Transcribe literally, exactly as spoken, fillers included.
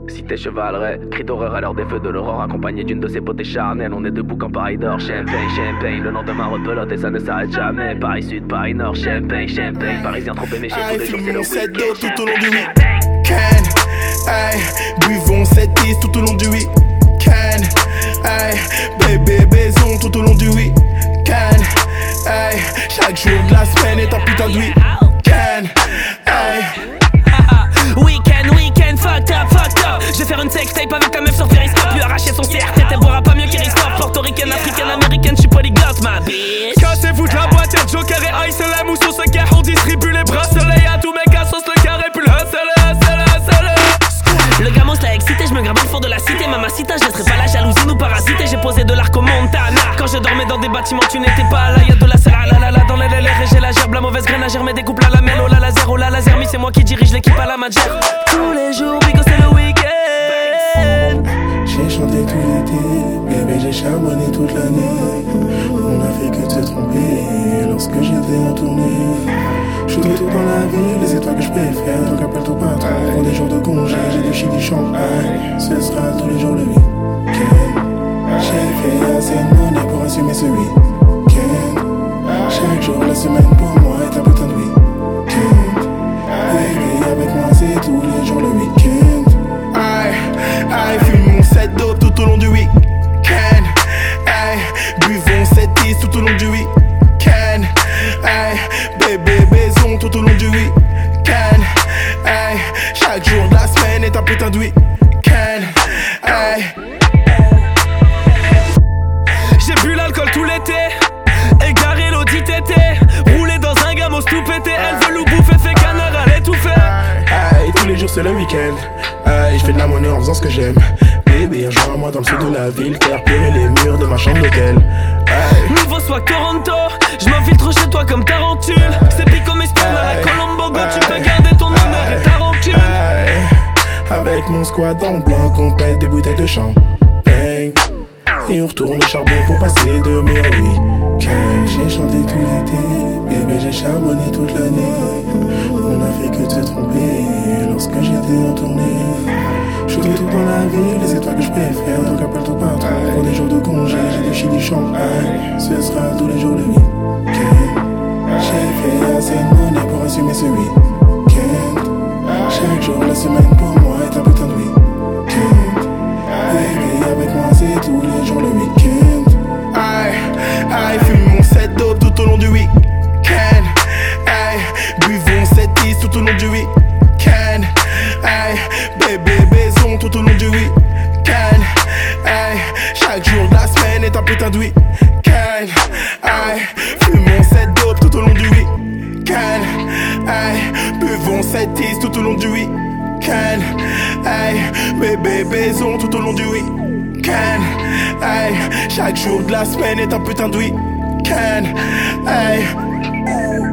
Cité chevalerait, cri d'horreur à l'heure des feux de l'aurore, accompagné d'une de ses beautés charnelles. On est debout quand Paris dort. Champagne, champagne, le lendemain rebelote et ça ne s'arrête jamais. Paris Sud, Paris Nord, champagne, champagne. Parisien trop éméché tous les jours, c'est le week-end. Tout au long du week-end, aïe, buvons cette tease tout au long du week-end, aïe, bébé baisons tout au long du week-end, aïe, chaque jour de la semaine est un putain de week-end, aïe. Week-end, week-end, fucked up, fucked up. Je vais faire une sextape avec ta meuf sur Periscope. Lui arracher son C R T, elle boira pas mieux qu'Eristoff. Portoricaine, africaine, américaine, j'suis polyglotte, ma bitch. Cassez-vous de la boîte, y'a Joker et Ice, la mousse au secteur. On distribue les bracelets, y'a tous mes cassos, le carré, puis le hustle, hustle, hustle. Le gamos l'a excité, je me grabe au fond de la cité. Mamacita, je laisserai pas la jalousie nous parasiter. J'ai posé de l'arc au Montana. Quand je dormais dans des bâtiments, tu n'étais pas là. Y'a de la sala la la la dans les L R et j'ai la gerbe. La mauvaise graine, la germe et découpe la lamelle. Oh la laser, oh la laser, mais c'est moi qui dirige l'équipe à la magère. Tous les jours, bigo c'est le week-end. J'ai chanté tout l'été, bébé j'ai charbonné toute l'année. On a fait que de se tromper lorsque j'étais en tournée. Je suis tout dans la ville, les étoiles que je préfère, donc appelle-toi pas trop. Pour des jours de congé, j'ai du chic du champagne. Ce sera tous les jours le week-end. J'ai fait assez de monnaie pour assumer ce week-end. Chaque jour de la semaine pour moi est un putain de week-end. Baby avec moi c'est tous les jours le week-end. Aïe, aïe, fumons cette dope tout au long du week-end. Aïe, buvons cette tease tout au long du week-end. Aïe, bébé baisons tout au long du week-end. Aïe, chaque jour de la semaine est un putain de week-end. Aïe. J'ai bu l'alcool tout l'été, égaré l'audit été, roulé dans un gamos tout pété. Elle veut loup bouffer, fait canard, elle étouffer. Aïe, tous les jours c'est le week-end. Aïe, je fais de la monnaie en faisant ce que j'aime. Bébé, rejoins-moi dans le sud de la ville, faire pleurer les murs de ma chambre d'hôtel. Aïe. Nouveau swag Toronto, je m'infiltre chez toi comme tarentule. C'est pico mes spermes à la Colombo Go. Tu peux garder ton honneur et ta rancune. Aïe. Avec mon squad en blanc, on pète des bouteilles de champagne. Et on retourne au charbon pour passer de meilleurs week-ends. J'ai chanté tout l'été, bébé j'ai charbonné toute l'année. On a fait que de se tromper lorsque j'étais en tournée. Je suis tout dans la ville, les étoiles que je préfère, donc appelle-toi pas trop. Pour des jours de congé, j'ai du chic du champagne. Ce sera tous les jours le week-end. J'ai fait assez de monnaie pour assumer ce week-end. Chaque jour de la semaine pour moi est un putain de week-end. Baby avec moi c'est tous les jours le week-end. Aïe, aïe, fumons cette dope tout au long du week-end. Aïe, buvons cette tease tout au long du week-end. Aïe, bébé baisons tout au long du week-end. Aïe, chaque jour de la semaine est un putain de week-end. Aïe, fumons cette dope tout au long du week-end. Aïe, buvons cette tease tout au long du week-end. Aïe, bébé baisons tout au long du week-end. Aïe, chaque jour de la semaine est un putain de week-end. Aïe.